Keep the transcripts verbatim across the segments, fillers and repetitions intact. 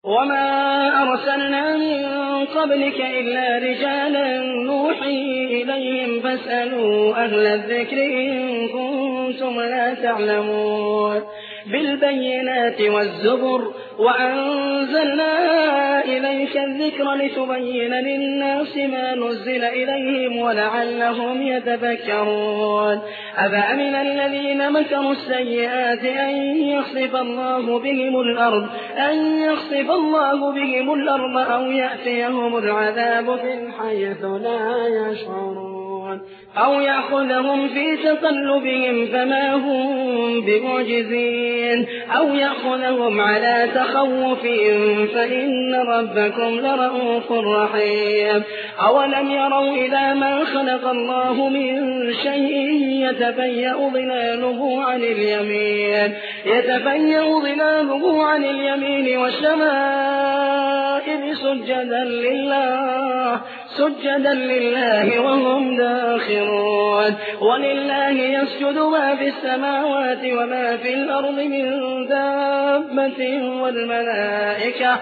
وما أرسلنا من قبلك إلا رجالا نوحي إليهم فاسألوا أهل الذكر إن كنتم لا تعلمون بالبينات والزبر وأنزلنا إليك الذكر لتبين للناس ما نزل إليهم ولعلهم يتفكرون أفأمن الذين مكروا السيئات أن يخسف الله بهم الأرض أن يخسف الله بهم الأرض أو يأتيهم العذاب من حيث لا يشعرون أو يأخذهم في تقلبهم فما هم بمعجزين أو يأخذهم على تخوف فإن ربكم لرؤوف رحيم أولم يروا إلى ما خلق الله من شيء يتفيأ ظلاله عن اليمين يتفيأ ظلاله عن اليمين والشمائل سجدا لله سجدا لله وهم داخرون ولله يسجد ما في السماوات وما في الأرض من دابة والملائكة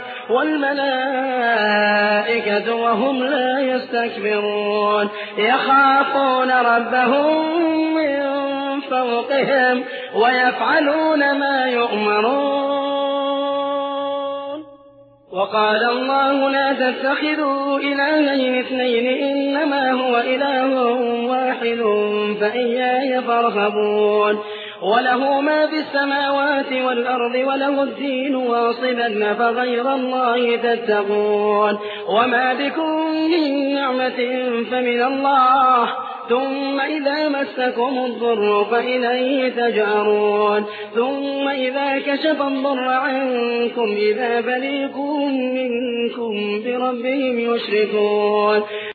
والملائكة وهم لا يستكبرون يخافون ربهم من فوقهم ويفعلون ما يؤمرون وقال الله لا تتخذوا إلهين اثنين إنما هو إله واحد فإياي فارهبون وله ما في السماوات والأرض وله الدين واصبا فغير الله تتقون وما بكم من نعمة فمن الله ثم إذا مسكم الضر فإليه تجأرون ثم إذا كشف الضر عنكم إذا فريق منكم بربهم يشركون